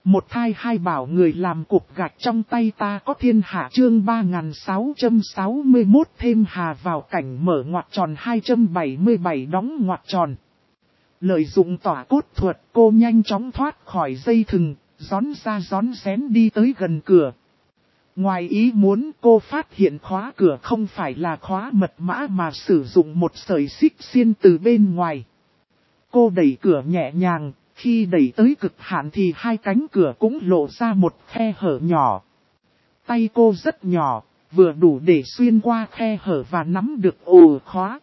Một thai hai bảo người làm cục gạch trong tay ta có thiên hạ chương 3661 thêm hà vào cảnh mở ngoặc tròn 277 đóng ngoặc tròn. Lợi dụng tỏa cốt thuật cô nhanh chóng thoát khỏi dây thừng, rón ra rón rén đi tới gần cửa. Ngoài ý muốn cô phát hiện khóa cửa không phải là khóa mật mã mà sử dụng một sợi xích xiên từ bên ngoài. Cô đẩy cửa nhẹ nhàng. Khi đẩy tới cực hạn thì hai cánh cửa cũng lộ ra một khe hở nhỏ. Tay cô rất nhỏ, vừa đủ để xuyên qua khe hở và nắm được ổ khóa.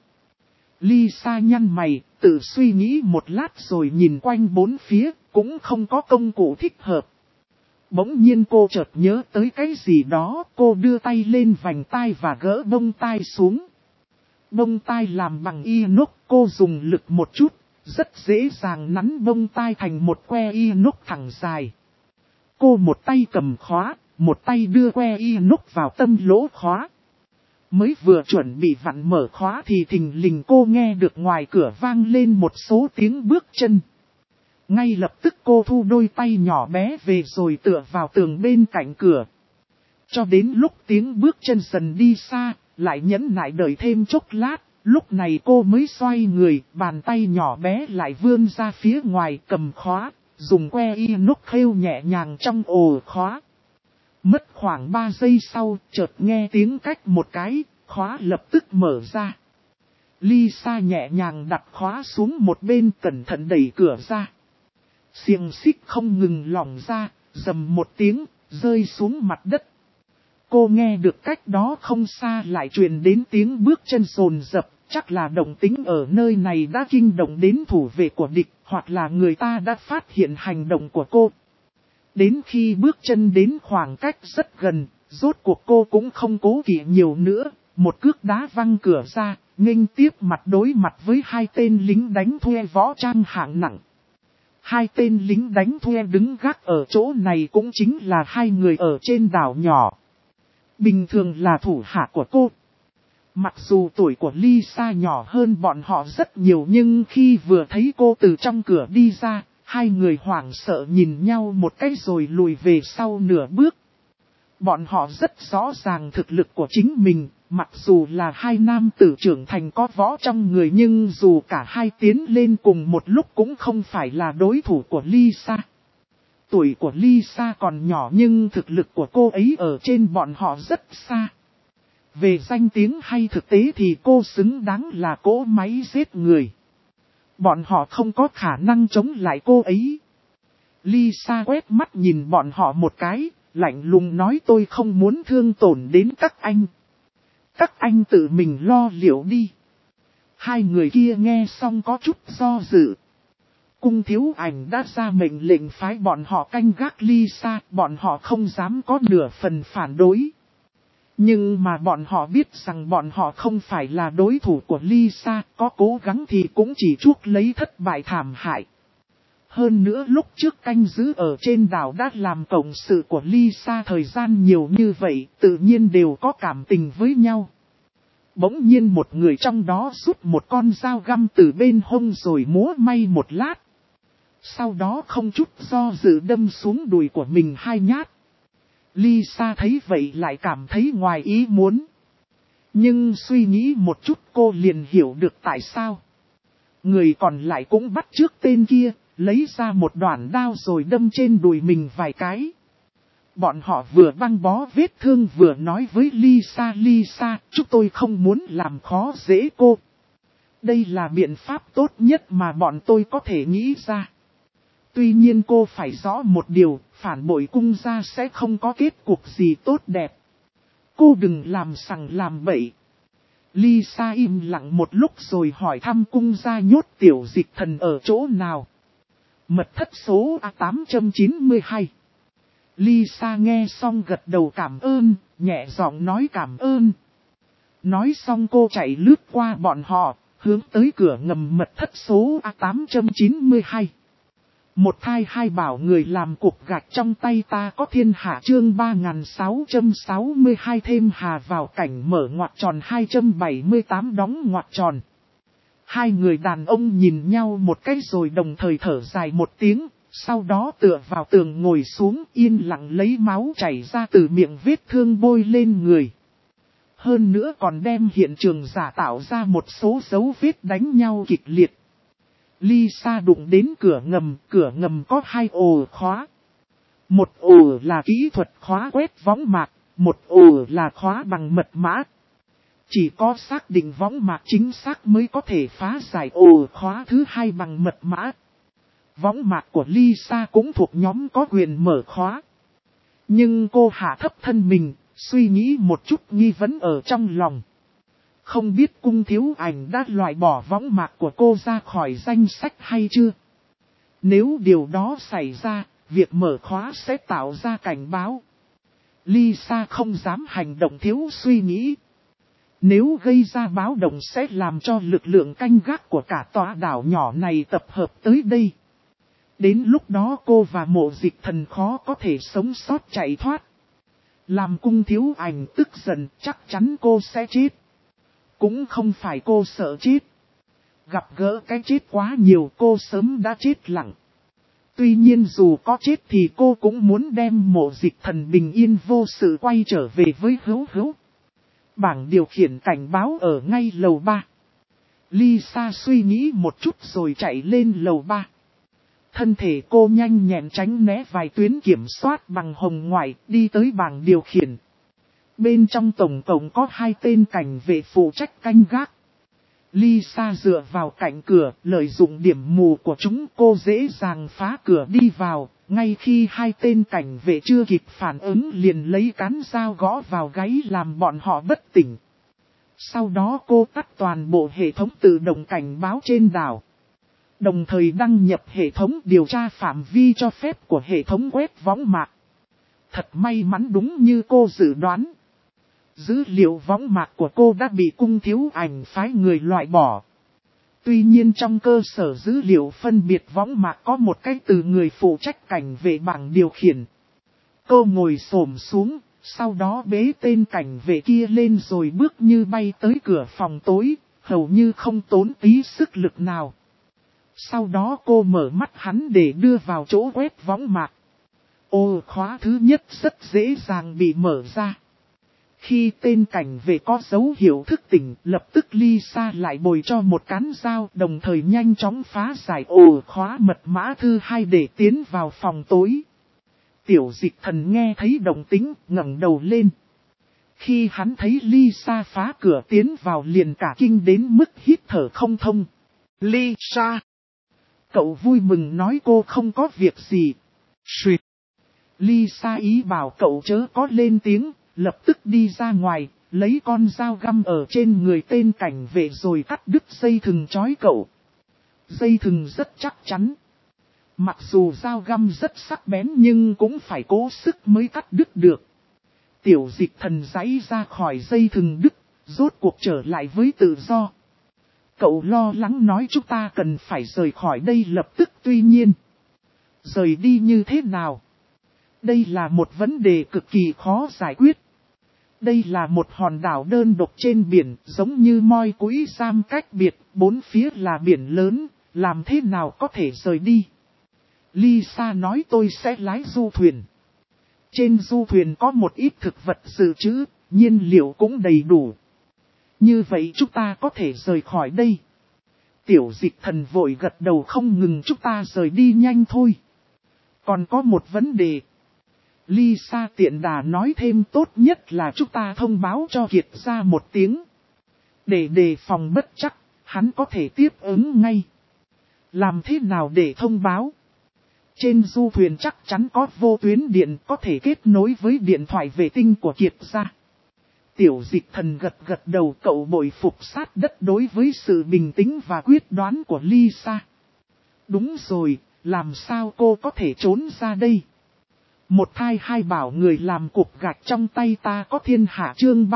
Lisa nhăn mày, tự suy nghĩ một lát rồi nhìn quanh bốn phía, cũng không có công cụ thích hợp. Bỗng nhiên cô chợt nhớ tới cái gì đó, cô đưa tay lên vành tai và gỡ bông tai xuống. Bông tai làm bằng inox, cô dùng lực một chút. Rất dễ dàng nắn bông tai thành một que inox thẳng dài. Cô một tay cầm khóa, một tay đưa que inox vào tâm lỗ khóa. Mới vừa chuẩn bị vặn mở khóa thì thình lình cô nghe được ngoài cửa vang lên một số tiếng bước chân. Ngay lập tức cô thu đôi tay nhỏ bé về rồi tựa vào tường bên cạnh cửa. Cho đến lúc tiếng bước chân dần đi xa, lại nhẫn nại đợi thêm chốc lát. Lúc này cô mới xoay người, bàn tay nhỏ bé lại vươn ra phía ngoài cầm khóa, dùng que inox khêu nhẹ nhàng trong ổ khóa. Mất khoảng 3 giây sau, chợt nghe tiếng cách một cái, khóa lập tức mở ra. Lisa nhẹ nhàng đặt khóa xuống một bên cẩn thận đẩy cửa ra. Xiềng xích không ngừng lỏng ra, rầm một tiếng, rơi xuống mặt đất. Cô nghe được cách đó không xa lại truyền đến tiếng bước chân rồn rập. Chắc là động tĩnh ở nơi này đã kinh động đến thủ vệ của địch, hoặc là người ta đã phát hiện hành động của cô. Đến khi bước chân đến khoảng cách rất gần, rốt cuộc cô cũng không cố kỵ nhiều nữa, một cước đá văng cửa ra, nghênh tiếp mặt đối mặt với hai tên lính đánh thuê võ trang hạng nặng. Hai tên lính đánh thuê đứng gác ở chỗ này cũng chính là hai người ở trên đảo nhỏ. Bình thường là thủ hạ của cô. Mặc dù tuổi của Lisa nhỏ hơn bọn họ rất nhiều nhưng khi vừa thấy cô từ trong cửa đi ra, hai người hoảng sợ nhìn nhau một cái rồi lùi về sau nửa bước. Bọn họ rất rõ ràng thực lực của chính mình, mặc dù là hai nam tử trưởng thành có võ trong người nhưng dù cả hai tiến lên cùng một lúc cũng không phải là đối thủ của Lisa. Tuổi của Lisa còn nhỏ nhưng thực lực của cô ấy ở trên bọn họ rất xa. Về danh tiếng hay thực tế thì cô xứng đáng là cỗ máy giết người. Bọn họ không có khả năng chống lại cô ấy. Lisa quét mắt nhìn bọn họ một cái, lạnh lùng nói tôi không muốn thương tổn đến các anh. Các anh tự mình lo liệu đi. Hai người kia nghe xong có chút do dự. Cung thiếu ảnh đã ra mệnh lệnh phái bọn họ canh gác Lisa, bọn họ không dám có nửa phần phản đối. Nhưng mà bọn họ biết rằng bọn họ không phải là đối thủ của Lisa, có cố gắng thì cũng chỉ chuốc lấy thất bại thảm hại. Hơn nữa lúc trước canh giữ ở trên đảo đã làm cộng sự của Lisa thời gian nhiều như vậy, tự nhiên đều có cảm tình với nhau. Bỗng nhiên một người trong đó rút một con dao găm từ bên hông rồi múa may một lát. Sau đó không chút do dự đâm xuống đùi của mình hai nhát. Lisa thấy vậy lại cảm thấy ngoài ý muốn. Nhưng suy nghĩ một chút cô liền hiểu được tại sao. Người còn lại cũng bắt chước tên kia, lấy ra một đoạn đao rồi đâm trên đùi mình vài cái. Bọn họ vừa băng bó vết thương vừa nói với Lisa, chúng tôi không muốn làm khó dễ cô. Đây là biện pháp tốt nhất mà bọn tôi có thể nghĩ ra. Tuy nhiên cô phải rõ một điều, phản bội cung gia sẽ không có kết cục gì tốt đẹp. Cô đừng làm sằng làm bậy. Lisa im lặng một lúc rồi hỏi thăm cung gia nhốt tiểu dịch thần ở chỗ nào. Mật thất số A892. Lisa nghe xong gật đầu cảm ơn, nhẹ giọng nói cảm ơn. Nói xong cô chạy lướt qua bọn họ, hướng tới cửa ngầm mật thất số A892. Một thai hai bảo người làm cục gạch trong tay ta có thiên hạ chương 3662 thêm hà vào cảnh mở ngoặc tròn 278 đóng ngoặc tròn. Hai người đàn ông nhìn nhau một cái rồi đồng thời thở dài một tiếng, Sau đó tựa vào tường ngồi xuống yên lặng lấy máu chảy ra từ miệng vết thương bôi lên người. Hơn nữa còn đem hiện trường giả tạo ra một số dấu vết đánh nhau kịch liệt. Lisa đụng đến cửa ngầm có 2 ổ khóa. Một ổ là kỹ thuật khóa quét võng mạc, một ổ là khóa bằng mật mã. Chỉ có xác định võng mạc chính xác mới có thể phá giải ổ khóa thứ 2 bằng mật mã. Võng mạc của Lisa cũng thuộc nhóm có quyền mở khóa. Nhưng cô hạ thấp thân mình, suy nghĩ một chút nghi vấn ở trong lòng. Không biết Cung Thiếu Ảnh đã loại bỏ võng mạc của cô ra khỏi danh sách hay chưa? Nếu điều đó xảy ra, việc mở khóa sẽ tạo ra cảnh báo. Lisa không dám hành động thiếu suy nghĩ. Nếu gây ra báo động sẽ làm cho lực lượng canh gác của cả tòa đảo nhỏ này tập hợp tới đây. Đến lúc đó cô và Mộ Dịch Thần khó có thể sống sót chạy thoát. Làm Cung Thiếu Ảnh tức giận chắc chắn cô sẽ chết. Cũng không phải cô sợ chết. Gặp gỡ cái chết quá nhiều cô sớm đã chết lặng. Tuy nhiên dù có chết thì cô cũng muốn đem Mộ Dịch Thần bình yên vô sự quay trở về với Hữu. Bảng điều khiển cảnh báo ở ngay lầu 3. Lisa suy nghĩ một chút rồi chạy lên lầu 3. Thân thể cô nhanh nhẹn tránh né vài tuyến kiểm soát bằng hồng ngoại đi tới bảng điều khiển. Bên trong tổng cộng có 2 tên cảnh vệ phụ trách canh gác. Lisa dựa vào cạnh cửa, lợi dụng điểm mù của chúng cô dễ dàng phá cửa đi vào. Ngay khi 2 tên cảnh vệ chưa kịp phản ứng liền lấy cán dao gõ vào gáy làm bọn họ bất tỉnh. Sau đó cô tắt toàn bộ hệ thống tự động cảnh báo trên đảo. Đồng thời đăng nhập hệ thống điều tra phạm vi cho phép của hệ thống quét võng mạc. Thật may mắn đúng như cô dự đoán. Dữ liệu võng mạc của cô đã bị Cung Thiếu Ảnh phái người loại bỏ. Tuy nhiên trong cơ sở dữ liệu phân biệt võng mạc có một cái từ người phụ trách cảnh vệ bảng điều khiển. Cô ngồi xổm xuống, sau đó bế tên cảnh vệ kia lên rồi bước như bay tới cửa phòng tối, hầu như không tốn tí sức lực nào. Sau đó cô mở mắt hắn để đưa vào chỗ quét võng mạc. Ổ khóa thứ nhất rất dễ dàng bị mở ra. Khi tên cảnh vệ có dấu hiệu thức tỉnh, lập tức Lisa lại bồi cho một cán dao, đồng thời nhanh chóng phá giải ổ khóa mật mã thứ 2 để tiến vào phòng tối. Tiểu Dịch Thần nghe thấy động tĩnh, ngẩng đầu lên. Khi hắn thấy Lisa phá cửa tiến vào liền cả kinh đến mức hít thở không thông. Lisa! Cậu vui mừng nói cô không có việc gì. Xuyệt! Lisa ý bảo cậu chớ có lên tiếng. Lập tức đi ra ngoài, lấy con dao găm ở trên người tên cảnh vệ rồi cắt đứt dây thừng trói cậu. Dây thừng rất chắc chắn. Mặc dù dao găm rất sắc bén nhưng cũng phải cố sức mới cắt đứt được. Tiểu Dịch Thần giãy ra khỏi dây thừng đứt, rốt cuộc trở lại với tự do. Cậu lo lắng nói chúng ta cần phải rời khỏi đây lập tức, tuy nhiên. Rời đi như thế nào? Đây là một vấn đề cực kỳ khó giải quyết. Đây là một hòn đảo đơn độc trên biển, giống như moi cũi giam cách biệt, 4 phía là biển lớn, làm thế nào có thể rời đi? Lisa nói tôi sẽ lái du thuyền. Trên du thuyền có một ít thực vật dự trữ, nhiên liệu cũng đầy đủ. Như vậy chúng ta có thể rời khỏi đây. Tiểu Dịch Thần vội gật đầu không ngừng, chúng ta rời đi nhanh thôi. Còn có một vấn đề. Lisa tiện đà nói thêm, tốt nhất là chúng ta thông báo cho Kiệt ra một tiếng. Để đề phòng bất chắc, hắn có thể tiếp ứng ngay. Làm thế nào để thông báo? Trên du thuyền chắc chắn có vô tuyến điện có thể kết nối với điện thoại vệ tinh của Kiệt ra. Tiểu Dịch Thần gật đầu, cậu bội phục sát đất đối với sự bình tĩnh và quyết đoán của Lisa. Đúng rồi, làm sao cô có thể trốn ra đây? Một thai hai bảo người làm cục gạch trong tay ta có thiên hạ, chương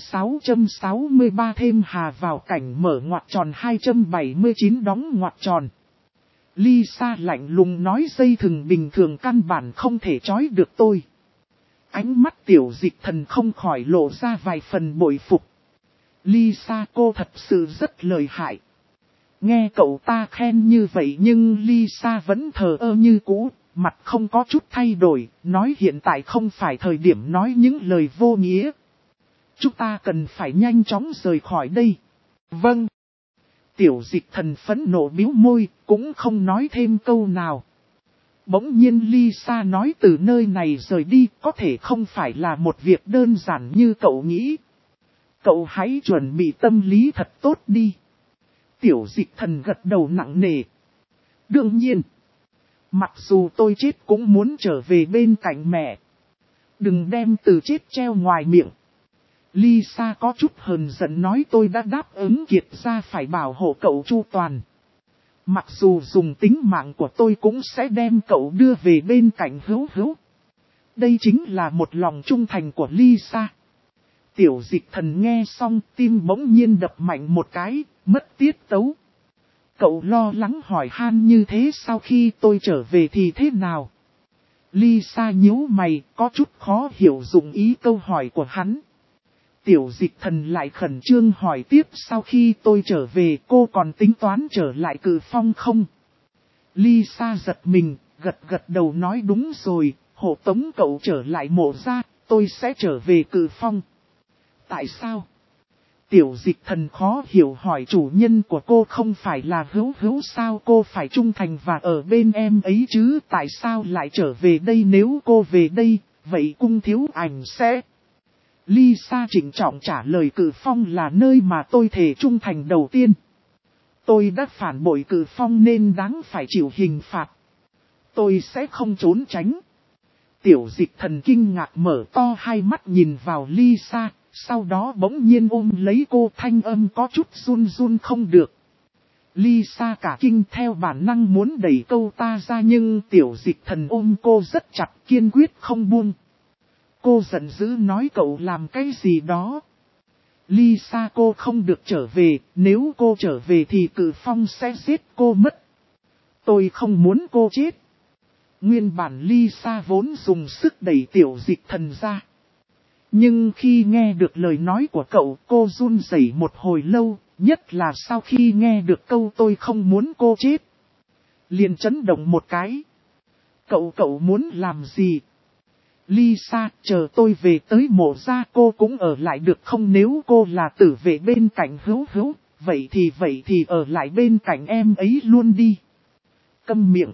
3663 thêm hà vào cảnh mở ngoặc tròn 279 đóng ngoặc tròn. Lisa lạnh lùng nói, dây thừng bình thường căn bản không thể trói được tôi. Ánh mắt Tiểu Dịch Thần không khỏi lộ ra vài phần bội phục. Lisa, cô thật sự rất lợi hại. Nghe cậu ta khen như vậy nhưng Lisa vẫn thờ ơ như cũ, mặt không có chút thay đổi, nói hiện tại không phải thời điểm nói những lời vô nghĩa. Chúng ta cần phải nhanh chóng rời khỏi đây. Vâng. Tiểu Dịch Thần phẫn nộ bĩu môi, cũng không nói thêm câu nào. Bỗng nhiên Lisa nói từ nơi này rời đi có thể không phải là một việc đơn giản như cậu nghĩ. Cậu hãy chuẩn bị tâm lý thật tốt đi. Tiểu Dịch Thần gật đầu nặng nề. Đương nhiên, mặc dù tôi chết cũng muốn trở về bên cạnh mẹ. Đừng đem từ chết treo ngoài miệng. Lisa có chút hờn giận nói tôi đã đáp ứng Kiệt ra phải bảo hộ cậu chu toàn. Mặc dù dùng tính mạng của tôi cũng sẽ đem cậu đưa về bên cạnh Hữu Hữu. Đây chính là một lòng trung thành của Lisa. Tiểu Dịch Thần nghe xong tim bỗng nhiên đập mạnh một cái, mất tiết tấu. Cậu lo lắng hỏi han như thế sau khi tôi trở về thì thế nào? Lisa nhíu mày, có chút khó hiểu dụng ý câu hỏi của hắn. Tiểu Dịch Thần lại khẩn trương hỏi tiếp sau khi tôi trở về cô còn tính toán trở lại Cự Phong không? Lisa giật mình, gật đầu nói đúng rồi, hộ tống cậu trở lại Mộ gia, tôi sẽ trở về Cự Phong. Tại sao? Tiểu Dịch Thần khó hiểu hỏi chủ nhân của cô không phải là Hữu Hữu sao cô phải trung thành và ở bên em ấy chứ tại sao lại trở về đây nếu cô về đây, vậy Cung Thiếu Ảnh sẽ... Lisa trịnh trọng trả lời Cự Phong là nơi mà tôi thề trung thành đầu tiên. Tôi đã phản bội Cự Phong nên đáng phải chịu hình phạt. Tôi sẽ không trốn tránh. Tiểu Dịch Thần kinh ngạc mở to hai mắt nhìn vào Lisa, sau đó bỗng nhiên ôm lấy cô thanh âm có chút run không được. Lisa cả kinh theo bản năng muốn đẩy câu ta ra nhưng Tiểu Dịch Thần ôm cô rất chặt kiên quyết không buông. Cô giận dữ nói cậu làm cái gì đó. Lisa cô không được trở về, nếu cô trở về thì Cự Phong sẽ giết cô mất. Tôi không muốn cô chết. Nguyên bản Lisa vốn dùng sức đẩy Tiểu Dịch Thần ra. Nhưng khi nghe được lời nói của cậu cô run rẩy một hồi lâu, nhất là sau khi nghe được câu tôi không muốn cô chết. Liền chấn động một cái. Cậu muốn làm gì? Lisa, chờ tôi về tới Mộ gia cô cũng ở lại được không nếu cô là tử vệ bên cạnh Hữu Hữu, vậy thì ở lại bên cạnh em ấy luôn đi. Câm miệng.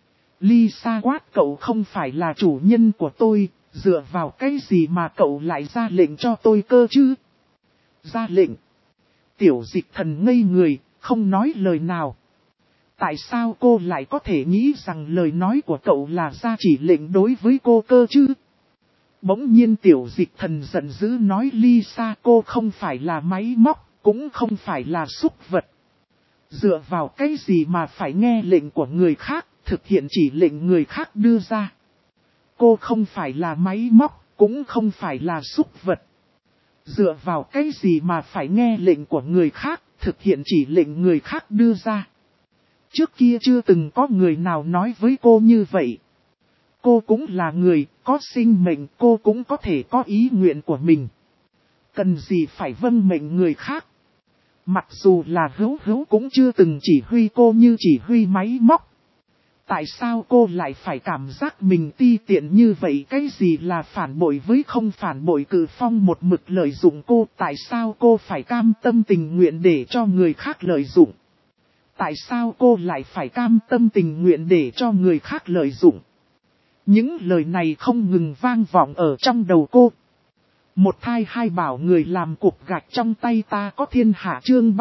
Lisa quát cậu không phải là chủ nhân của tôi, dựa vào cái gì mà cậu lại ra lệnh cho tôi cơ chứ? Ra lệnh. Tiểu Dịch Thần ngây người, không nói lời nào. Tại sao cô lại có thể nghĩ rằng lời nói của cậu là ra chỉ lệnh đối với cô cơ chứ? Bỗng nhiên Tiểu Dịch Thần giận dữ nói Lisa cô không phải là máy móc, cũng không phải là súc vật. Dựa vào cái gì mà phải nghe lệnh của người khác, thực hiện chỉ lệnh người khác đưa ra. Cô không phải là máy móc, cũng không phải là súc vật. Dựa vào cái gì mà phải nghe lệnh của người khác, thực hiện chỉ lệnh người khác đưa ra. Trước kia chưa từng có người nào nói với cô như vậy. Cô cũng là người, có sinh mệnh, cô cũng có thể có ý nguyện của mình. Cần gì phải vâng mệnh người khác. Mặc dù là Hữu Hữu cũng chưa từng chỉ huy cô như chỉ huy máy móc. Tại sao cô lại phải cảm giác mình ti tiện như vậy? Cái gì là phản bội với không phản bội? Cự Phong một mực lợi dụng cô. Tại sao cô phải cam tâm tình nguyện để cho người khác lợi dụng? Tại sao cô lại phải cam tâm tình nguyện để cho người khác lợi dụng? Những lời này không ngừng vang vọng ở trong đầu cô. Một thai hai bảo người làm cục gạch trong tay ta có thiên hạ chương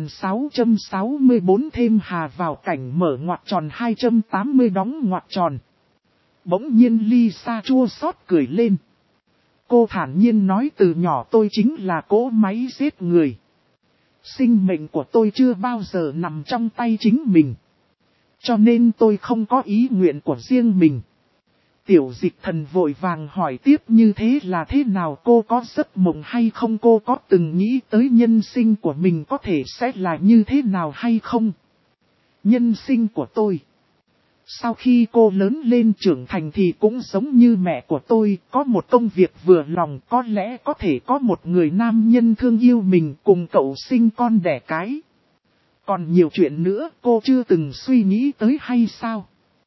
3664 thêm hà vào cảnh mở ngoặc tròn 280 đóng ngoặc tròn. Bỗng nhiên Lisa chua xót cười lên. Cô thản nhiên nói từ nhỏ tôi chính là cỗ máy giết người. Sinh mệnh của tôi chưa bao giờ nằm trong tay chính mình. Cho nên tôi không có ý nguyện của riêng mình. Tiểu Dịch Thần vội vàng hỏi tiếp như thế là thế nào cô có giấc mộng hay không cô có từng nghĩ tới nhân sinh của mình có thể sẽ là như thế nào hay không? Nhân sinh của tôi. Sau khi cô lớn lên trưởng thành thì cũng giống như mẹ của tôi, có một công việc vừa lòng có lẽ có thể có một người nam nhân thương yêu mình cùng cậu sinh con đẻ cái. Còn nhiều chuyện nữa cô chưa từng suy nghĩ tới hay sao?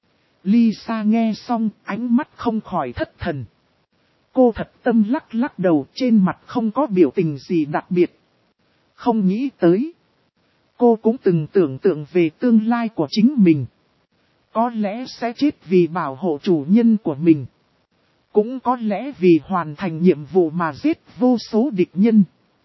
Lisa nghe xong, ánh mắt không khỏi thất thần. Cô thật tâm lắc lắc đầu, trên mặt không có biểu tình gì đặc biệt. Không nghĩ tới. Cô cũng từng tưởng tượng về tương lai của chính mình. Có lẽ sẽ chết vì bảo hộ chủ nhân của mình. Cũng có lẽ vì hoàn thành nhiệm vụ mà giết vô số địch nhân.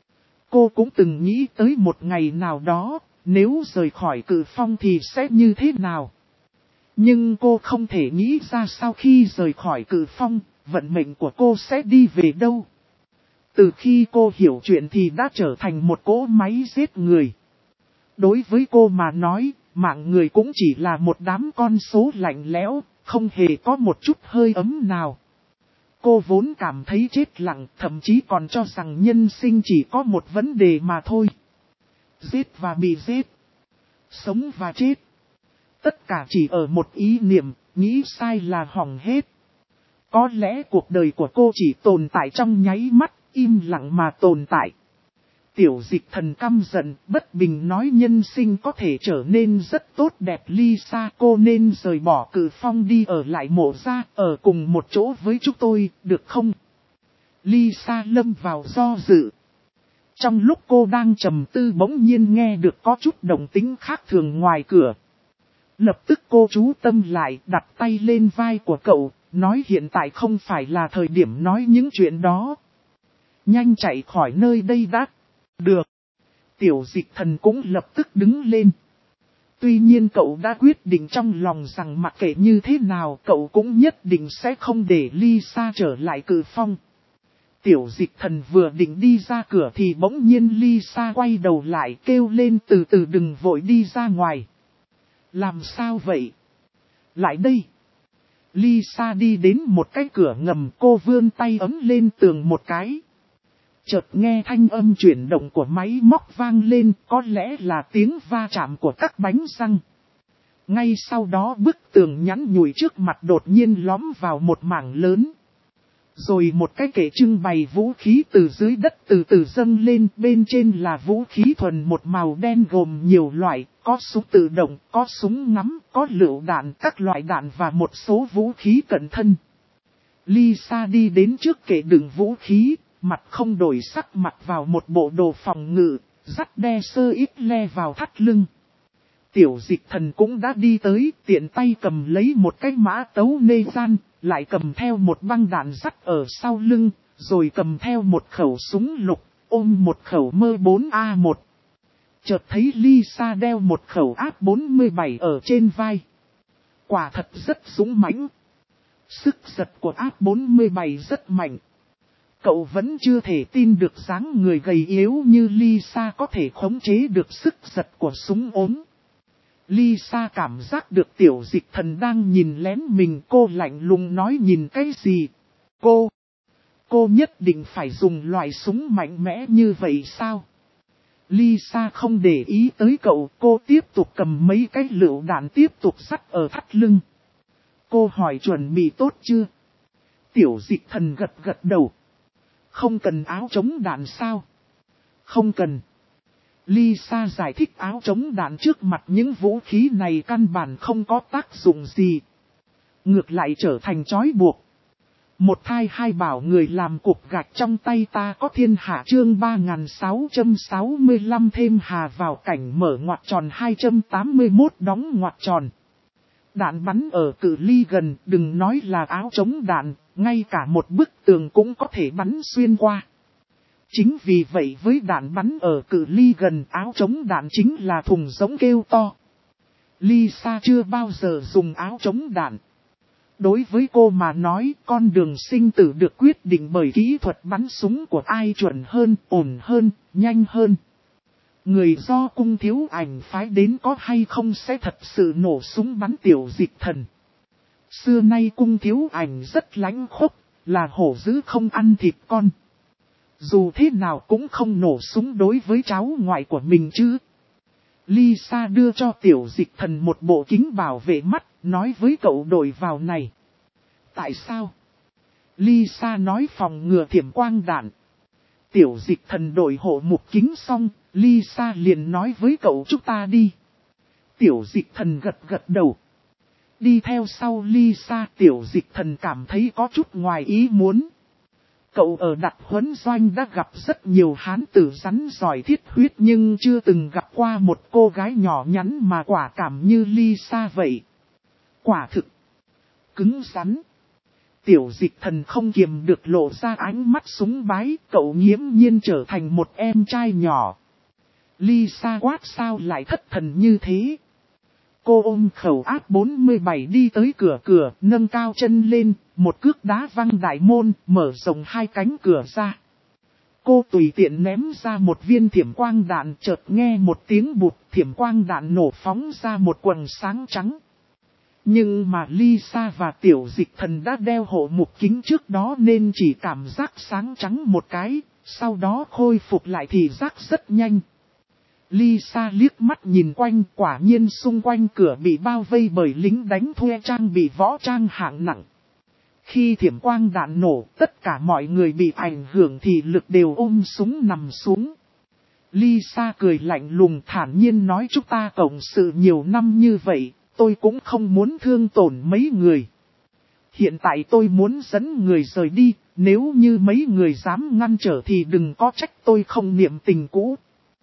Cô cũng từng nghĩ tới một ngày nào đó, nếu rời khỏi Cự Phong thì sẽ như thế nào. Nhưng cô không thể nghĩ ra sau khi rời khỏi Cự Phong, vận mệnh của cô sẽ đi về đâu. Từ khi cô hiểu chuyện thì đã trở thành một cỗ máy giết người. Đối với cô mà nói, mạng người cũng chỉ là một đám con số lạnh lẽo, không hề có một chút hơi ấm nào. Cô vốn cảm thấy chết lặng, thậm chí còn cho rằng nhân sinh chỉ có một vấn đề mà thôi. Giết và bị giết. Sống và chết. Tất cả chỉ ở một ý niệm, nghĩ sai là hỏng hết. Có lẽ cuộc đời của cô chỉ tồn tại trong nháy mắt, im lặng mà tồn tại. Tiểu Dịch Thần căm giận, bất bình nói nhân sinh có thể trở nên rất tốt đẹp. Lisa, cô nên rời bỏ Cự Phong đi ở lại Mộ Gia, ở cùng một chỗ với chúng tôi, được không? Lisa lâm vào do dự. Trong lúc cô đang trầm tư bỗng nhiên nghe được có chút động tĩnh khác thường ngoài cửa. Lập tức cô chú tâm lại, đặt tay lên vai của cậu, nói hiện tại không phải là thời điểm nói những chuyện đó. Nhanh chạy khỏi nơi đây đã. Được. Tiểu Dịch Thần cũng lập tức đứng lên. Tuy nhiên cậu đã quyết định trong lòng rằng mặc kệ như thế nào cậu cũng nhất định sẽ không để Lisa trở lại Cự Phong. Tiểu Dịch Thần vừa định đi ra cửa thì bỗng nhiên Lisa quay đầu lại kêu lên từ từ đừng vội đi ra ngoài. Làm sao vậy? Lại đây. Lisa đi đến một cái cửa ngầm, cô vươn tay ấm lên tường một cái. Chợt nghe thanh âm chuyển động của máy móc vang lên, có lẽ là tiếng va chạm của các bánh răng. Ngay sau đó bức tường nhẵn nhụi trước mặt đột nhiên lõm vào một mảng lớn. Rồi một cái kệ trưng bày vũ khí từ dưới đất từ từ dâng lên, bên trên là vũ khí thuần một màu đen gồm nhiều loại, có súng tự động, có súng ngắm, có lựu đạn, các loại đạn và một số vũ khí cận thân. Lisa đi đến trước kệ đựng vũ khí, mặt không đổi sắc mặc vào một bộ đồ phòng ngự, dắt đe sơ ít le vào thắt lưng. Tiểu Dịch Thần cũng đã đi tới, tiện tay cầm lấy một cái mã tấu nê gian, lại cầm theo một băng đạn dắt ở sau lưng, rồi cầm theo một khẩu súng lục, ôm một khẩu mơ 4A1. Chợt thấy Lisa đeo một khẩu AP-47 ở trên vai. Quả thật rất dũng mãnh. Sức giật của AP-47 rất mạnh. Cậu vẫn chưa thể tin được dáng người gầy yếu như Lisa có thể khống chế được sức giật của súng ốm. Lisa cảm giác được Tiểu Dịch Thần đang nhìn lén mình, cô lạnh lùng nói nhìn cái gì? Cô nhất định phải dùng loại súng mạnh mẽ như vậy sao? Lisa không để ý tới cậu, cô tiếp tục cầm mấy cái lựu đạn tiếp tục sắt ở thắt lưng. Cô hỏi chuẩn bị tốt chưa? Tiểu Dịch Thần gật gật đầu. Không cần áo chống đạn sao? Không cần. Lisa giải thích áo chống đạn trước mặt những vũ khí này căn bản không có tác dụng gì. Ngược lại trở thành trói buộc. Một thai hai bảo người làm cục gạch trong tay ta có thiên hạ chương 3665 thêm hà vào cảnh mở ngoặc tròn 281 đóng ngoặc tròn. Đạn bắn ở cự ly gần, đừng nói là áo chống đạn, ngay cả một bức tường cũng có thể bắn xuyên qua. Chính vì vậy với đạn bắn ở cự ly gần, áo chống đạn chính là thùng giống kêu to. Lisa chưa bao giờ dùng áo chống đạn. Đối với cô mà nói, con đường sinh tử được quyết định bởi kỹ thuật bắn súng của ai chuẩn hơn, ổn hơn, nhanh hơn. Người do Cung Thiếu Ảnh phái đến có hay không sẽ thật sự nổ súng bắn Tiểu Dịch Thần. Xưa nay Cung Thiếu Ảnh rất lãnh khốc, là hổ dữ không ăn thịt con. Dù thế nào cũng không nổ súng đối với cháu ngoại của mình chứ. Lisa đưa cho Tiểu Dịch Thần một bộ kính bảo vệ mắt, nói với cậu đổi vào này. Tại sao? Lisa nói phòng ngừa thiểm quang đạn. Tiểu Dịch Thần đội hộ mục kính xong, Lisa liền nói với cậu chúng ta đi. Tiểu Dịch Thần gật gật đầu. Đi theo sau Lisa, Tiểu Dịch Thần cảm thấy có chút ngoài ý muốn. Cậu ở đặc huấn doanh đã gặp rất nhiều hán tử rắn giỏi thiết huyết nhưng chưa từng gặp qua một cô gái nhỏ nhắn mà quả cảm như Lisa vậy. Quả thực, cứng rắn. Tiểu Dịch Thần không kiềm được lộ ra ánh mắt súng bái, cậu nghiễm nhiên trở thành một em trai nhỏ. Lisa quát sao lại thất thần như thế. Cô ôm khẩu áp 47 đi tới cửa, nâng cao chân lên, một cước đá văng đại môn, mở rộng hai cánh cửa ra. Cô tùy tiện ném ra một viên thiểm quang đạn, chợt nghe một tiếng bụt, thiểm quang đạn nổ phóng ra một quầng sáng trắng. Nhưng mà Lisa và Tiểu Dịch Thần đã đeo hộ mục kính trước đó nên chỉ cảm giác sáng trắng một cái, sau đó khôi phục lại thì giác rất nhanh. Lisa liếc mắt nhìn quanh, quả nhiên xung quanh cửa bị bao vây bởi lính đánh thuê trang bị võ trang hạng nặng. Khi thiểm quang đạn nổ, tất cả mọi người bị ảnh hưởng thì lực đều ôm súng nằm xuống. Lisa cười lạnh lùng thản nhiên nói chúng ta cộng sự nhiều năm như vậy, tôi cũng không muốn thương tổn mấy người. Hiện tại tôi muốn dẫn người rời đi, nếu như mấy người dám ngăn trở thì đừng có trách tôi không niệm tình cũ.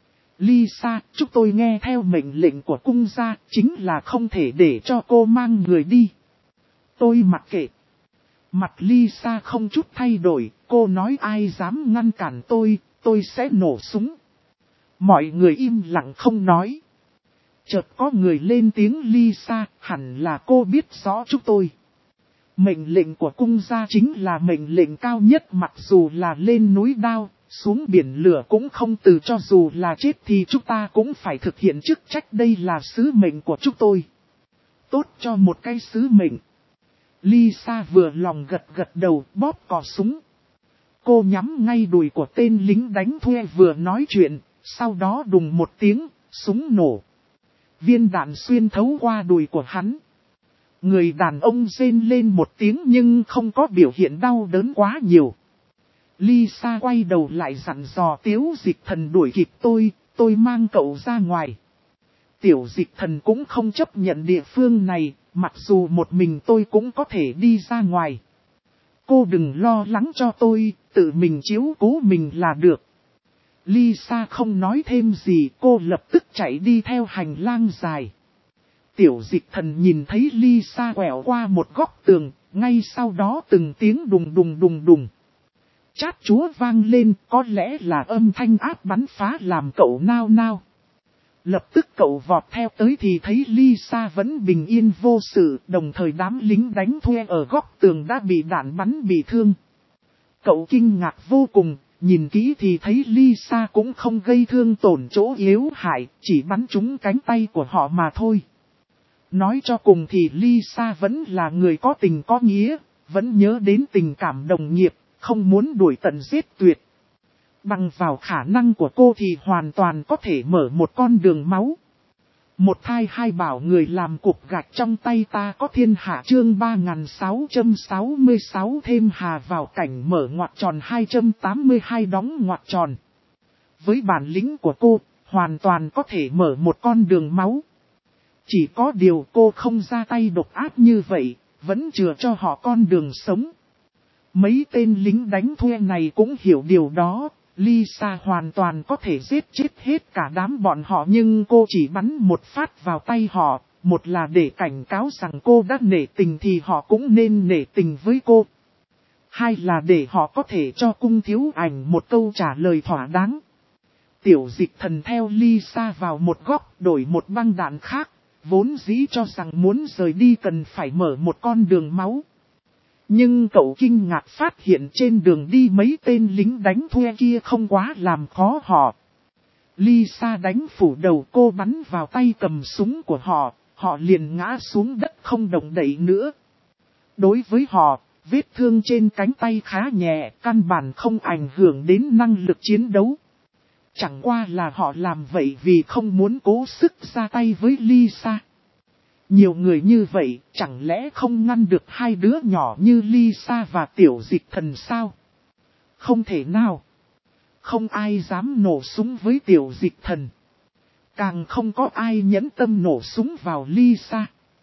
Lisa, chúng tôi nghe theo mệnh lệnh của cung gia, chính là không thể để cho cô mang người đi. Tôi mặc kệ. Mặt Lisa không chút thay đổi, cô nói ai dám ngăn cản tôi sẽ nổ súng. Mọi người im lặng không nói. Chợt có người lên tiếng Lisa, hẳn là cô biết rõ chúng tôi. Mệnh lệnh của cung gia chính là mệnh lệnh cao nhất, mặc dù là lên núi đao, xuống biển lửa cũng không từ, cho dù là chết thì chúng ta cũng phải thực hiện chức trách, đây là sứ mệnh của chúng tôi. Tốt cho một cái sứ mệnh. Lisa vừa lòng gật gật đầu, bóp cò súng. Cô nhắm ngay đùi của tên lính đánh thuê vừa nói chuyện, sau đó đùng một tiếng, súng nổ. Viên đạn xuyên thấu qua đùi của hắn. Người đàn ông rên lên một tiếng nhưng không có biểu hiện đau đớn quá nhiều. Lisa quay đầu lại dặn dò Tiểu Dịch Thần đuổi kịp tôi mang cậu ra ngoài. Tiểu Dịch Thần cũng không chấp nhận địa phương này, mặc dù một mình tôi cũng có thể đi ra ngoài. Cô đừng lo lắng cho tôi, tự mình chiếu cố mình là được. Lisa không nói thêm gì, cô lập tức chạy đi theo hành lang dài. Tiểu Dịch Thần nhìn thấy Lisa quẹo qua một góc tường, ngay sau đó từng tiếng đùng đùng đùng đùng. Chát chúa vang lên, có lẽ là âm thanh áp bắn phá làm cậu nao nao. Lập tức cậu vọt theo tới thì thấy Lisa vẫn bình yên vô sự, đồng thời đám lính đánh thuê ở góc tường đã bị đạn bắn bị thương. Cậu kinh ngạc vô cùng, nhìn kỹ thì thấy Lisa cũng không gây thương tổn chỗ yếu hại, chỉ bắn trúng cánh tay của họ mà thôi. Nói cho cùng thì Lisa vẫn là người có tình có nghĩa, vẫn nhớ đến tình cảm đồng nghiệp, không muốn đuổi tận giết tuyệt. Bằng vào khả năng của cô thì hoàn toàn có thể mở một con đường máu. Một thai hai bảo người làm cục gạch trong tay ta có thiên hạ chương 3666 thêm hà vào cảnh mở ngoặc tròn 282 đóng ngoặc tròn. Với bản lĩnh của cô, hoàn toàn có thể mở một con đường máu. Chỉ có điều cô không ra tay độc ác như vậy, vẫn chừa cho họ con đường sống. Mấy tên lính đánh thuê này cũng hiểu điều đó. Lisa hoàn toàn có thể giết chết hết cả đám bọn họ nhưng cô chỉ bắn một phát vào tay họ, một là để cảnh cáo rằng cô đã nể tình thì họ cũng nên nể tình với cô. Hai là để họ có thể cho cung thiếu ảnh một câu trả lời thỏa đáng. Tiểu Dịch Thần theo Lisa vào một góc đổi một băng đạn khác, vốn dĩ cho rằng muốn rời đi cần phải mở một con đường máu. Nhưng cậu kinh ngạc phát hiện trên đường đi mấy tên lính đánh thuê kia không quá làm khó họ. Lisa đánh phủ đầu cô bắn vào tay cầm súng của họ, họ liền ngã xuống đất không động đậy nữa. Đối với họ, vết thương trên cánh tay khá nhẹ, căn bản không ảnh hưởng đến năng lực chiến đấu. Chẳng qua là họ làm vậy vì không muốn cố sức ra tay với Lisa. Nhiều người như vậy, chẳng lẽ không ngăn được hai đứa nhỏ như Lisa và Tiểu Dịch Thần sao? Không thể nào. Không ai dám nổ súng với Tiểu Dịch Thần. Càng không có ai nhẫn tâm nổ súng vào Lisa.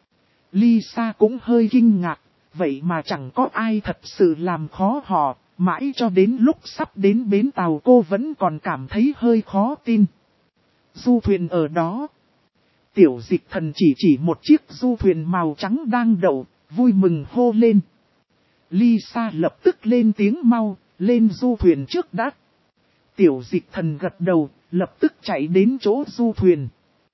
Lisa cũng hơi kinh ngạc, vậy mà chẳng có ai thật sự làm khó họ, mãi cho đến lúc sắp đến bến tàu cô vẫn còn cảm thấy hơi khó tin. Du thuyền ở đó. Tiểu Dịch Thần chỉ một chiếc du thuyền màu trắng đang đậu, vui mừng hô lên. Lisa lập tức lên tiếng mau, lên du thuyền trước đã. Tiểu Dịch Thần gật đầu, lập tức chạy đến chỗ du thuyền.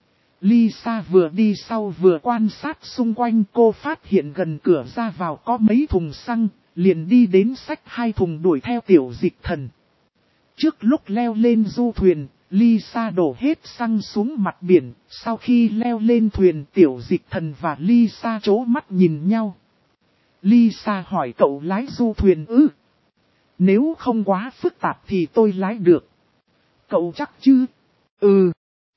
Lisa vừa đi sau vừa quan sát xung quanh, cô phát hiện gần cửa ra vào có mấy thùng xăng, liền đi đến xách 2 thùng đuổi theo Tiểu Dịch Thần. Trước lúc leo lên du thuyền, Lisa đổ hết xăng xuống mặt biển, sau khi leo lên thuyền Tiểu Dịch Thần và Lisa chố mắt nhìn nhau. Lisa hỏi cậu lái du thuyền ư? Nếu không quá phức tạp thì tôi lái được. Cậu chắc chứ? Ừ.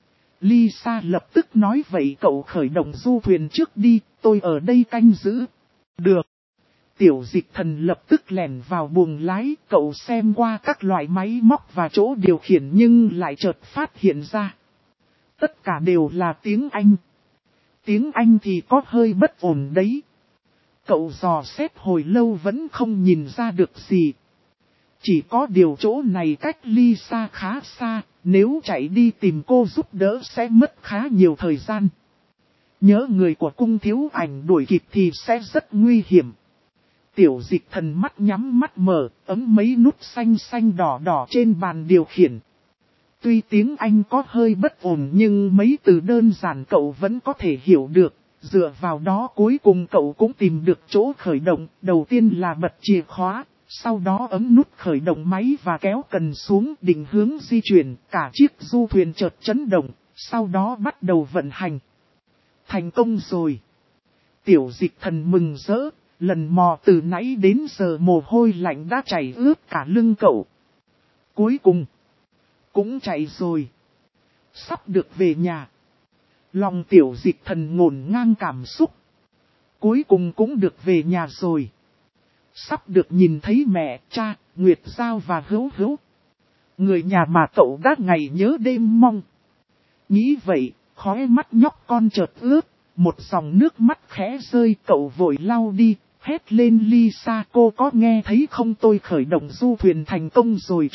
Lisa lập tức nói vậy cậu khởi động du thuyền trước đi, tôi ở đây canh giữ. Được. Tiểu Dịch Thần lập tức lèn vào buồng lái, cậu xem qua các loại máy móc và chỗ điều khiển nhưng lại chợt phát hiện ra. Tất cả đều là tiếng Anh. Tiếng Anh thì có hơi bất ổn đấy. Cậu dò xét hồi lâu vẫn không nhìn ra được gì. Chỉ có điều chỗ này cách Lisa khá xa, nếu chạy đi tìm cô giúp đỡ sẽ mất khá nhiều thời gian. Nhớ người của cung thiếu ảnh đuổi kịp thì sẽ rất nguy hiểm. Tiểu Dịch Thần mắt nhắm mắt mở, ấm mấy nút xanh xanh đỏ đỏ trên bàn điều khiển. Tuy tiếng Anh có hơi bất ổn nhưng mấy từ đơn giản cậu vẫn có thể hiểu được. Dựa vào đó cuối cùng cậu cũng tìm được chỗ khởi động, đầu tiên là bật chìa khóa, sau đó ấn nút khởi động máy và kéo cần xuống định hướng di chuyển, cả chiếc du thuyền chợt chấn động, sau đó bắt đầu vận hành. Thành công rồi. Tiểu Dịch Thần mừng rỡ, lần mò từ nãy đến giờ mồ hôi lạnh đã chảy ướt cả lưng cậu. Cuối cùng, cũng chạy rồi. Sắp được về nhà. Lòng Tiểu Dịch Thần ngổn ngang cảm xúc. Cuối cùng cũng được về nhà rồi. Sắp được nhìn thấy mẹ, cha, Nguyệt Giao và Hữu Hữu. Người nhà mà cậu đã ngày nhớ đêm mong. Nghĩ vậy, khóe mắt nhóc con chợt ướt, một dòng nước mắt khẽ rơi cậu vội lau đi, hét lên Lisa cô có nghe thấy không tôi khởi động du thuyền thành công rồi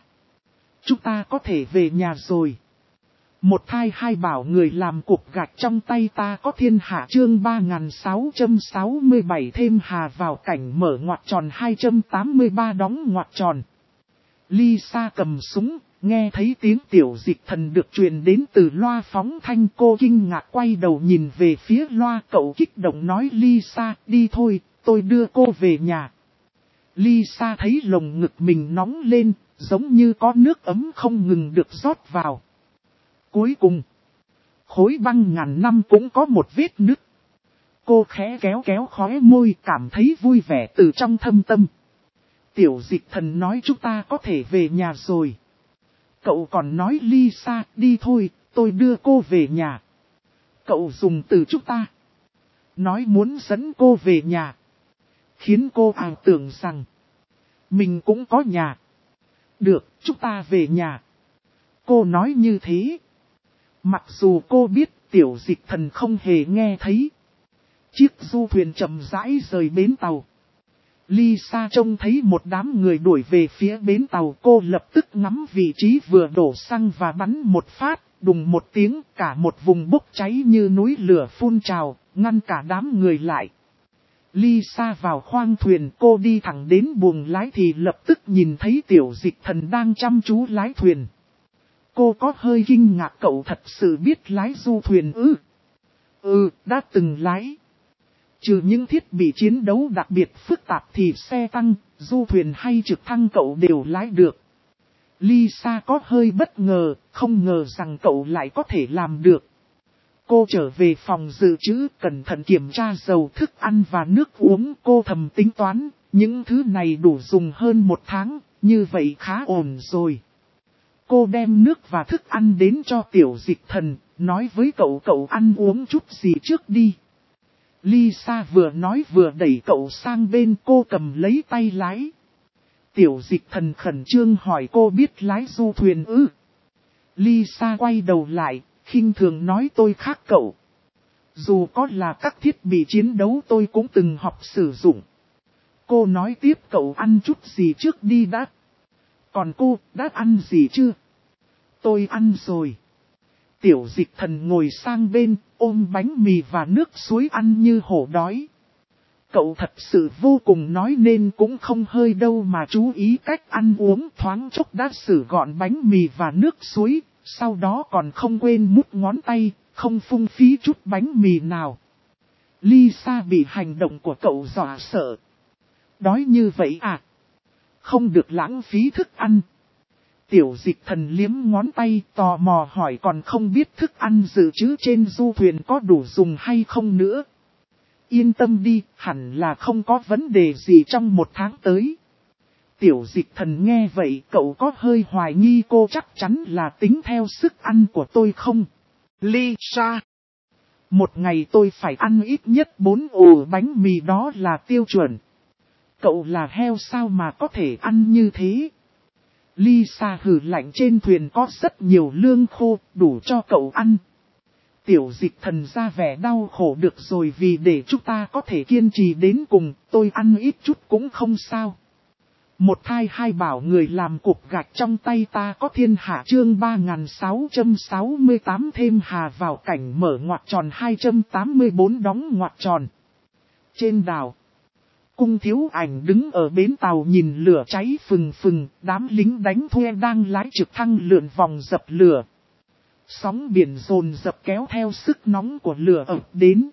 Chúng ta có thể về nhà rồi. Một thai hai bảo người làm cục gạch trong tay ta có thiên hạ chương 3667 thêm hà vào cảnh mở ngoặc tròn 283 đóng ngoặc tròn. Lisa cầm súng, nghe thấy tiếng Tiểu Dịch Thần được truyền đến từ loa phóng thanh cô kinh ngạc quay đầu nhìn về phía loa cậu kích động nói Lisa đi thôi, tôi đưa cô về nhà. Lisa thấy lồng ngực mình nóng lên, giống như có nước ấm không ngừng được rót vào. Cuối cùng, khối băng ngàn năm cũng có một vết nứt. Cô khẽ kéo khóe môi cảm thấy vui vẻ từ trong thâm tâm. Tiểu Dịch Thần nói chúng ta có thể về nhà rồi. Cậu còn nói Lisa đi thôi, tôi đưa cô về nhà. Cậu dùng từ chúng ta. Nói muốn dẫn cô về nhà. Khiến cô ảo tưởng rằng mình cũng có nhà. Được, chúng ta về nhà. Cô nói như thế. Mặc dù cô biết Tiểu Dịch Thần không hề nghe thấy. Chiếc du thuyền chậm rãi rời bến tàu. Lisa trông thấy một đám người đuổi về phía bến tàu. Cô lập tức ngắm vị trí vừa đổ xăng và bắn một phát. Đùng một tiếng cả một vùng bốc cháy như núi lửa phun trào, ngăn cả đám người lại. Lisa vào khoang thuyền cô đi thẳng đến buồng lái thì lập tức nhìn thấy Tiểu Dịch Thần đang chăm chú lái thuyền. Cô có hơi kinh ngạc cậu thật sự biết lái du thuyền ư? Ừ, đã từng lái. Trừ những thiết bị chiến đấu đặc biệt phức tạp thì xe tăng, du thuyền hay trực thăng cậu đều lái được. Lisa có hơi bất ngờ, không ngờ rằng cậu lại có thể làm được. Cô trở về phòng dự trữ cẩn thận kiểm tra dầu thức ăn và nước uống cô thầm tính toán, những thứ này đủ dùng hơn 1 tháng, như vậy khá ổn rồi. Cô đem nước và thức ăn đến cho Tiểu Dịch Thần, nói với cậu ăn uống chút gì trước đi. Lisa vừa nói vừa đẩy cậu sang bên cô cầm lấy tay lái. Tiểu Dịch Thần khẩn trương hỏi cô biết lái du thuyền ư? Lisa quay đầu lại, khinh thường nói tôi khác cậu. Dù có là các thiết bị chiến đấu tôi cũng từng học sử dụng. Cô nói tiếp cậu ăn chút gì trước đi đã. Còn cô, đã ăn gì chưa? Tôi ăn rồi. Tiểu Dịch Thần ngồi sang bên, ôm bánh mì và nước suối ăn như hổ đói. Cậu thật sự vô cùng nói nên cũng không hơi đâu mà chú ý cách ăn uống, thoáng chốc đã xử gọn bánh mì và nước suối, sau đó còn không quên mút ngón tay, không phung phí chút bánh mì nào. Lisa bị hành động của cậu dọa sợ. Đói như vậy à? Không được lãng phí thức ăn. Tiểu Dịch Thần liếm ngón tay tò mò hỏi còn không biết thức ăn dự trữ trên du thuyền có đủ dùng hay không nữa. Yên tâm đi, hẳn là không có vấn đề gì trong 1 tháng tới. Tiểu Dịch Thần nghe vậy cậu có hơi hoài nghi cô chắc chắn là tính theo sức ăn của tôi không? Lisa, 1 ngày tôi phải ăn ít nhất 4 ổ bánh mì đó là tiêu chuẩn. Cậu là heo sao mà có thể ăn như thế? Lisa hừ lạnh trên thuyền có rất nhiều lương khô, đủ cho cậu ăn. Tiểu Dịch Thần ra vẻ đau khổ được rồi vì để chúng ta có thể kiên trì đến cùng, tôi ăn ít chút cũng không sao. Một thai hai bảo người làm cục gạch trong tay ta có thiên hạ chương 3668 thêm hà vào cảnh mở ngoặc tròn 284 đóng ngoặc tròn. Trên đảo, Cung Thiếu Ảnh đứng ở bến tàu nhìn lửa cháy phừng phừng, đám lính đánh thuê đang lái trực thăng lượn vòng dập lửa. Sóng biển dồn dập kéo theo sức nóng của lửa ập đến.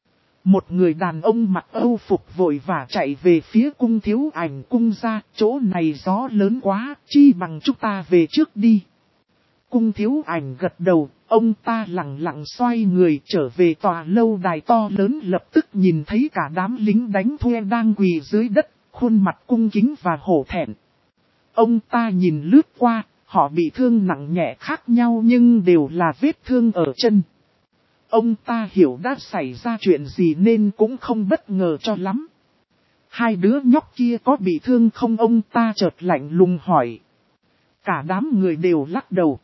Một người đàn ông mặc âu phục vội vã chạy về phía Cung Thiếu Ảnh cung ra, chỗ này gió lớn quá, chi bằng chúng ta về trước đi. Cung Thiếu Ảnh gật đầu, ông ta lặng lặng xoay người trở về tòa lâu đài to lớn lập tức nhìn thấy cả đám lính đánh thuê đang quỳ dưới đất, khuôn mặt cung kính và hổ thẹn. Ông ta nhìn lướt qua, họ bị thương nặng nhẹ khác nhau nhưng đều là vết thương ở chân. Ông ta hiểu đã xảy ra chuyện gì nên cũng không bất ngờ cho lắm. Hai đứa nhóc kia có bị thương không ông ta chợt lạnh lùng hỏi. Cả đám người đều lắc đầu.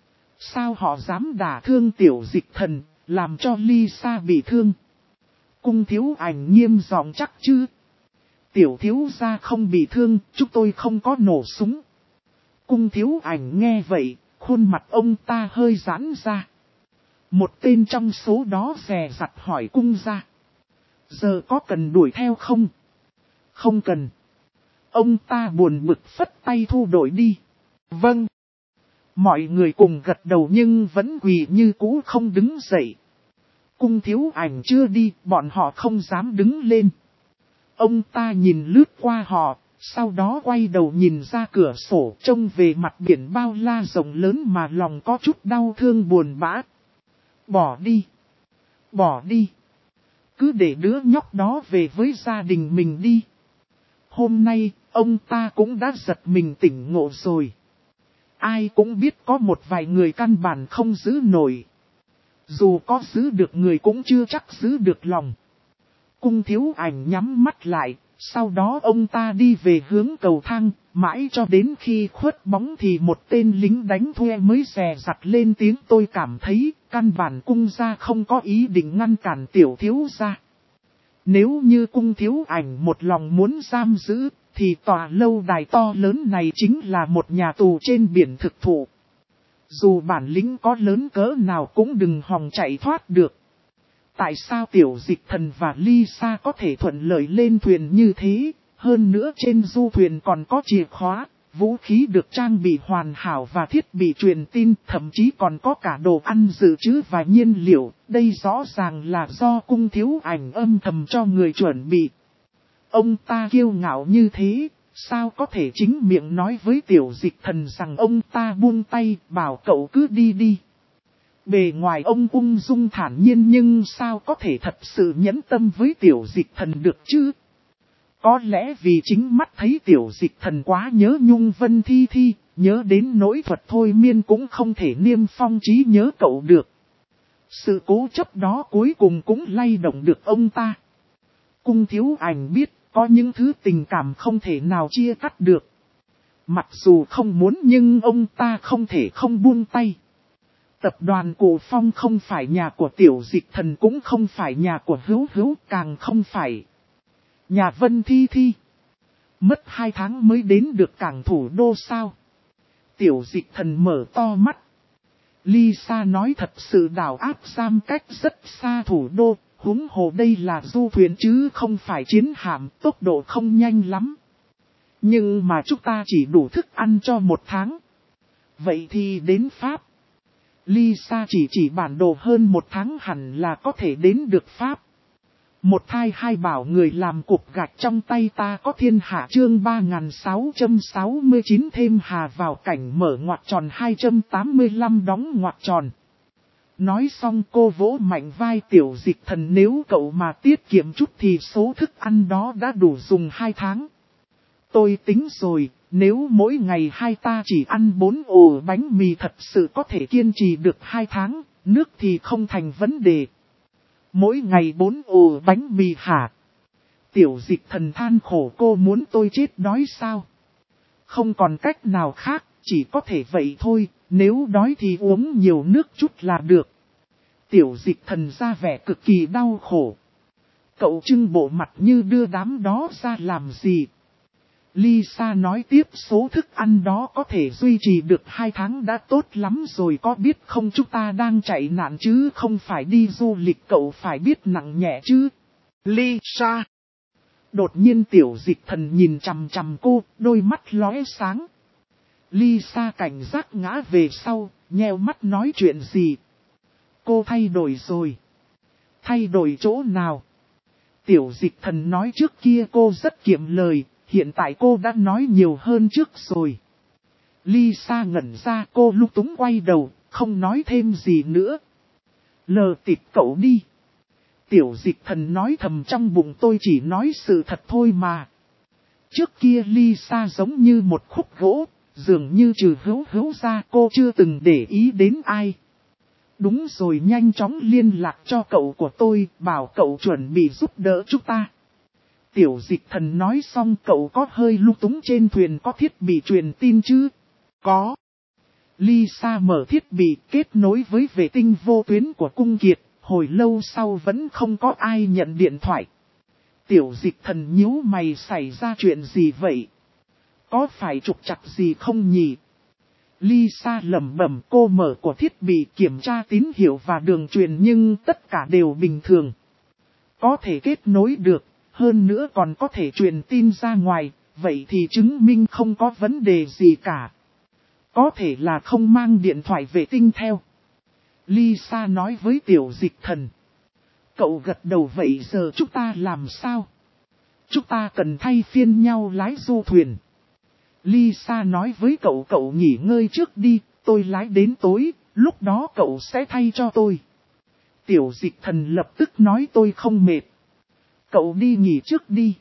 Sao họ dám đả thương Tiểu Dịch Thần, làm cho Lisa bị thương? Cung Thiếu Ảnh nghiêm giọng chắc chứ. Tiểu thiếu gia không bị thương, chúng tôi không có nổ súng. Cung Thiếu Ảnh nghe vậy, khuôn mặt ông ta hơi giãn ra. Một tên trong số đó dè dặt hỏi cung gia. Giờ có cần đuổi theo không? Không cần. Ông ta buồn bực phất tay thu đội đi. Vâng. Mọi người cùng gật đầu nhưng vẫn quỳ như cũ không đứng dậy. Cung Thiếu Ảnh chưa đi, bọn họ không dám đứng lên. Ông ta nhìn lướt qua họ, sau đó quay đầu nhìn ra cửa sổ trông về mặt biển bao la rộng lớn mà lòng có chút đau thương buồn bã. Bỏ đi. Bỏ đi. Cứ để đứa nhóc đó về với gia đình mình đi. Hôm nay, ông ta cũng đã giật mình tỉnh ngộ rồi. Ai cũng biết có một vài người căn bản không giữ nổi. Dù có giữ được người cũng chưa chắc giữ được lòng. Cung Thiếu Ảnh nhắm mắt lại, sau đó ông ta đi về hướng cầu thang, mãi cho đến khi khuất bóng thì một tên lính đánh thuê mới dè dặt lên tiếng tôi cảm thấy căn bản cung gia không có ý định ngăn cản tiểu thiếu gia. Nếu như Cung Thiếu Ảnh một lòng muốn giam giữ, thì tòa lâu đài to lớn này chính là một nhà tù trên biển thực thụ. Dù bản lĩnh có lớn cỡ nào cũng đừng hòng chạy thoát được. Tại sao Tiểu Dịch Thần và Lisa có thể thuận lợi lên thuyền như thế? Hơn nữa trên du thuyền còn có chìa khóa, vũ khí được trang bị hoàn hảo và thiết bị truyền tin, thậm chí còn có cả đồ ăn dự trữ và nhiên liệu. Đây rõ ràng là do Cung Thiếu Ảnh âm thầm cho người chuẩn bị. Ông ta kiêu ngạo như thế, sao có thể chính miệng nói với Tiểu Dịch Thần rằng ông ta buông tay, bảo cậu cứ đi đi. Bề ngoài ông ung dung thản nhiên nhưng sao có thể thật sự nhẫn tâm với Tiểu Dịch Thần được chứ? Có lẽ vì chính mắt thấy Tiểu Dịch Thần quá nhớ Nhung Vân Thi Thi, nhớ đến nỗi thuật thôi miên cũng không thể niêm phong trí nhớ cậu được. Sự cố chấp đó cuối cùng cũng lay động được ông ta. Cung Thiếu Ảnh biết có những thứ tình cảm không thể nào chia cắt được. Mặc dù không muốn nhưng ông ta không thể không buông tay. Tập đoàn Cổ Phong không phải nhà của Tiểu Dịch Thần, cũng không phải nhà của Hữu Hữu, càng không phải nhà Vân Thi Thi. Mất 2 tháng mới đến được cảng thủ đô sao? Tiểu Dịch Thần mở to mắt. Lisa nói thật sự đảo áp giam cách rất xa thủ đô, huống hồ đây là du thuyền chứ không phải chiến hạm, tốc độ không nhanh lắm. Nhưng mà chúng ta chỉ đủ thức ăn cho 1 tháng. Vậy thì đến Pháp. Lisa chỉ bản đồ hơn 1 tháng hẳn là có thể đến được Pháp. Một thai hai bảo người làm cục gạch trong tay ta có thiên hạ chương 3669 thêm hà vào cảnh mở ngoặc tròn 285 đóng ngoặc tròn. Nói xong cô vỗ mạnh vai Tiểu Dịch Thần, nếu cậu mà tiết kiệm chút thì số thức ăn đó đã đủ dùng 2 tháng. Tôi tính rồi, nếu mỗi ngày hai ta chỉ ăn 4 ổ bánh mì thật sự có thể kiên trì được 2 tháng, nước thì không thành vấn đề. Mỗi ngày 4 ổ bánh mì hả? Tiểu Dịch Thần than khổ, cô muốn tôi chết đói sao? Không còn cách nào khác, chỉ có thể vậy thôi, nếu đói thì uống nhiều nước chút là được. Tiểu Dịch Thần ra vẻ cực kỳ đau khổ. Cậu trưng bộ mặt như đưa đám đó ra làm gì? Lisa nói tiếp, số thức ăn đó có thể duy trì được 2 tháng đã tốt lắm rồi, có biết không, chúng ta đang chạy nạn chứ không phải đi du lịch, cậu phải biết nặng nhẹ chứ. Lisa. Đột nhiên Tiểu Dịch Thần nhìn chằm chằm cô, đôi mắt lóe sáng. Lisa cảnh giác ngã về sau, nheo mắt nói chuyện gì. Cô thay đổi rồi. Thay đổi chỗ nào? Tiểu Dịch Thần nói trước kia cô rất kiệm lời. Hiện tại cô đã nói nhiều hơn trước rồi. Lisa ngẩn ra, cô lung túng quay đầu, không nói thêm gì nữa. Lờ tịt cậu đi. Tiểu Dịch Thần nói thầm trong bụng, tôi chỉ nói sự thật thôi mà. Trước kia Lisa giống như một khúc gỗ, dường như trừ Hữu Hữu ra cô chưa từng để ý đến ai. Đúng rồi, nhanh chóng liên lạc cho cậu của tôi, bảo cậu chuẩn bị giúp đỡ chúng ta. Tiểu Dịch Thần nói xong, cậu có hơi lung túng, trên thuyền có thiết bị truyền tin chứ? Có. Lisa mở thiết bị kết nối với vệ tinh vô tuyến của cung kiệt, hồi lâu sau vẫn không có ai nhận điện thoại. Tiểu Dịch Thần nhíu mày, xảy ra chuyện gì vậy? Có phải trục trặc gì không nhỉ? Lisa lẩm bẩm, cô mở của thiết bị kiểm tra tín hiệu và đường truyền nhưng tất cả đều bình thường. Có thể kết nối được. Hơn nữa còn có thể truyền tin ra ngoài, vậy thì chứng minh không có vấn đề gì cả. Có thể là không mang điện thoại vệ tinh theo. Lisa nói với Tiểu Dịch Thần. Cậu gật đầu, vậy giờ chúng ta làm sao? Chúng ta cần thay phiên nhau lái du thuyền. Lisa nói với cậu, cậu nghỉ ngơi trước đi, tôi lái đến tối, lúc đó cậu sẽ thay cho tôi. Tiểu Dịch Thần lập tức nói tôi không mệt. Cậu đi nghỉ trước đi.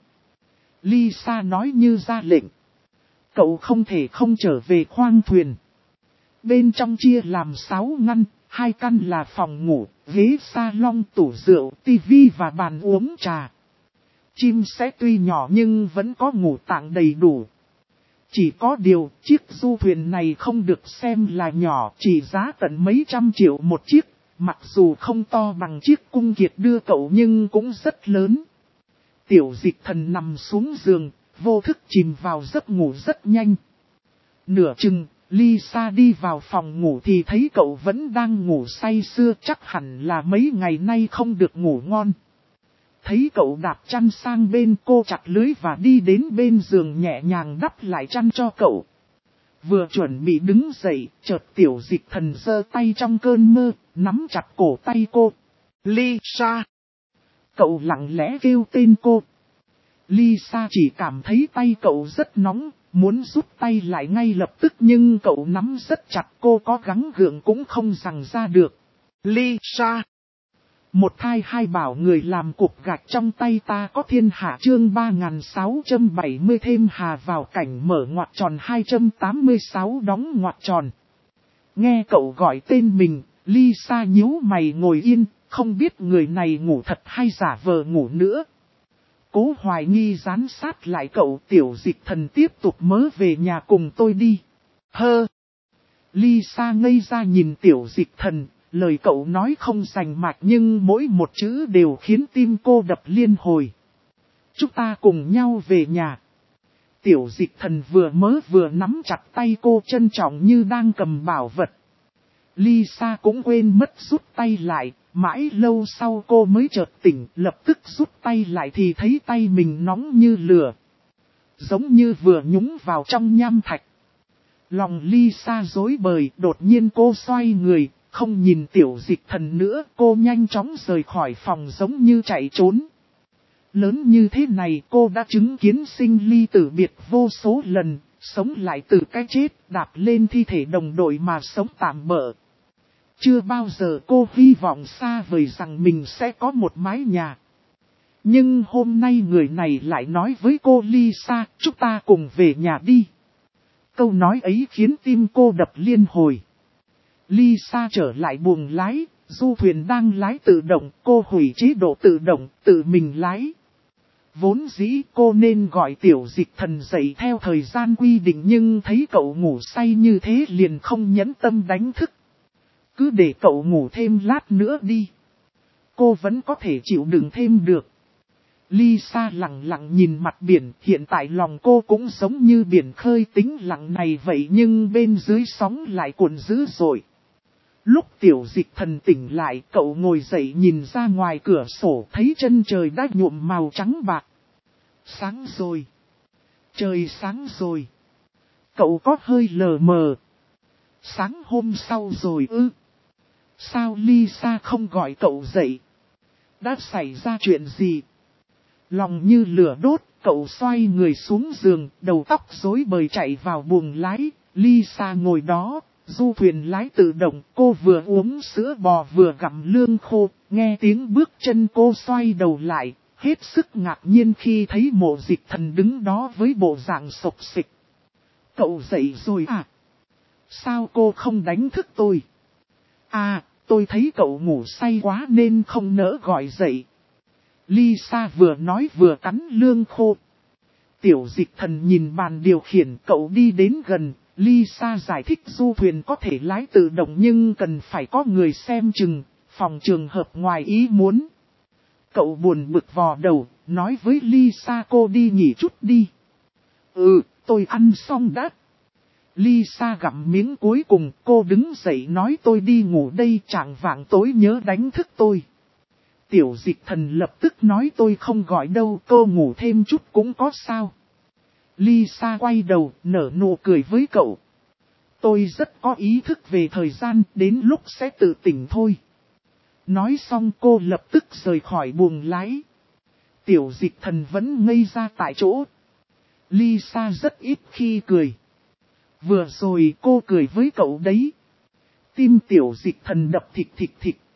Lisa nói như ra lệnh. Cậu không thể không trở về khoang thuyền. Bên trong chia làm 6 ngăn, 2 căn là phòng ngủ, ghế salon, tủ rượu, tivi và bàn uống trà. Chim sẻ tuy nhỏ nhưng vẫn có ngủ tạng đầy đủ. Chỉ có điều, chiếc du thuyền này không được xem là nhỏ, chỉ giá tận mấy trăm triệu một chiếc, mặc dù không to bằng chiếc cung kiệt đưa cậu nhưng cũng rất lớn. Tiểu Dịch Thần nằm xuống giường, vô thức chìm vào giấc ngủ rất nhanh. Nửa chừng, Lisa đi vào phòng ngủ thì thấy cậu vẫn đang ngủ say sưa, chắc hẳn là mấy ngày nay không được ngủ ngon. Thấy cậu đạp chăn sang bên, cô chặt lưới và đi đến bên giường nhẹ nhàng đắp lại chăn cho cậu. Vừa chuẩn bị đứng dậy, chợt Tiểu Dịch Thần giơ tay trong cơn mơ, nắm chặt cổ tay cô. Lisa! Cậu lặng lẽ kêu tên cô. Lisa chỉ cảm thấy tay cậu rất nóng, muốn rút tay lại ngay lập tức nhưng cậu nắm rất chặt, cô có gắng gượng cũng không giằng ra được. Lisa! Một thai hai bảo người làm cục gạch trong tay ta có thiên hạ chương 3670 thêm hà vào cảnh mở ngoặc tròn 286 đóng ngoặc tròn. Nghe cậu gọi tên mình, Lisa nhíu mày ngồi yên, không biết người này ngủ thật hay giả vờ ngủ nữa. Cố hoài nghi dán sát lại cậu. Tiểu Dịch Thần tiếp tục mớ về nhà cùng tôi đi. Hơ. Lisa ngây ra nhìn Tiểu Dịch Thần. Lời cậu nói không rành mạch nhưng mỗi một chữ đều khiến tim cô đập liên hồi. Chúng ta cùng nhau về nhà. Tiểu Dịch Thần vừa nắm chặt tay cô, trân trọng như đang cầm bảo vật. Lisa cũng quên mất rút tay lại, mãi lâu sau cô mới chợt tỉnh, lập tức rút tay lại thì thấy tay mình nóng như lửa. Giống như vừa nhúng vào trong nham thạch. Lòng Lisa rối bời, đột nhiên cô xoay người, không nhìn Tiểu Dịch Thần nữa, cô nhanh chóng rời khỏi phòng giống như chạy trốn. Lớn như thế này cô đã chứng kiến sinh ly tử biệt vô số lần, sống lại từ cái chết, đạp lên thi thể đồng đội mà sống tạm bợ. Chưa bao giờ cô hy vọng xa vời rằng mình sẽ có một mái nhà. Nhưng hôm nay người này lại nói với cô Lisa, chúng ta cùng về nhà đi. Câu nói ấy khiến tim cô đập liên hồi. Lisa trở lại buồng lái, du thuyền đang lái tự động, cô hủy chế độ tự động, tự mình lái. Vốn dĩ cô nên gọi Tiểu Dịch Thần dậy theo thời gian quy định nhưng thấy cậu ngủ say như thế liền không nhẫn tâm đánh thức. Cứ để cậu ngủ thêm lát nữa đi. Cô vẫn có thể chịu đựng thêm được. Lisa lặng lặng nhìn mặt biển, hiện tại lòng cô cũng giống như biển khơi tĩnh lặng này vậy nhưng bên dưới sóng lại cuộn dữ dội. Lúc Tiểu Dịch Thần tỉnh lại, cậu ngồi dậy nhìn ra ngoài cửa sổ thấy chân trời đã nhuộm màu trắng bạc. Sáng rồi. Trời sáng rồi. Cậu có hơi lờ mờ. Sáng hôm sau rồi ư? Sao Lisa không gọi cậu dậy? Đã xảy ra chuyện gì? Lòng như lửa đốt, cậu xoay người xuống giường, đầu tóc rối bời chạy vào buồng lái. Lisa ngồi đó, du thuyền lái tự động, cô vừa uống sữa bò vừa gặm lương khô, nghe tiếng bước chân cô xoay đầu lại, hết sức ngạc nhiên khi thấy Mộ Dịch Thần đứng đó với bộ dạng sộc xịch. Cậu dậy rồi à? Sao cô không đánh thức tôi? À, tôi thấy cậu ngủ say quá nên không nỡ gọi dậy. Lisa vừa nói vừa cắn lương khô. Tiểu Dịch Thần nhìn bàn điều khiển, cậu đi đến gần. Lisa giải thích du thuyền có thể lái tự động nhưng cần phải có người xem chừng, phòng trường hợp ngoài ý muốn. Cậu buồn bực vò đầu, nói với Lisa cô đi nghỉ chút đi. Ừ, tôi ăn xong đã. Lisa gặm miếng cuối cùng, cô đứng dậy nói tôi đi ngủ đây, chạng vạng tối nhớ đánh thức tôi. Tiểu Dịch Thần lập tức nói tôi không gọi đâu, cô ngủ thêm chút cũng có sao. Lisa quay đầu, nở nụ cười với cậu. Tôi rất có ý thức về thời gian, đến lúc sẽ tự tỉnh thôi. Nói xong cô lập tức rời khỏi buồng lái. Tiểu Dịch Thần vẫn ngây ra tại chỗ. Lisa rất ít khi cười. Vừa rồi cô cười với cậu đấy. Tim Tiểu Dịch Thần đập thịch thịch thịch.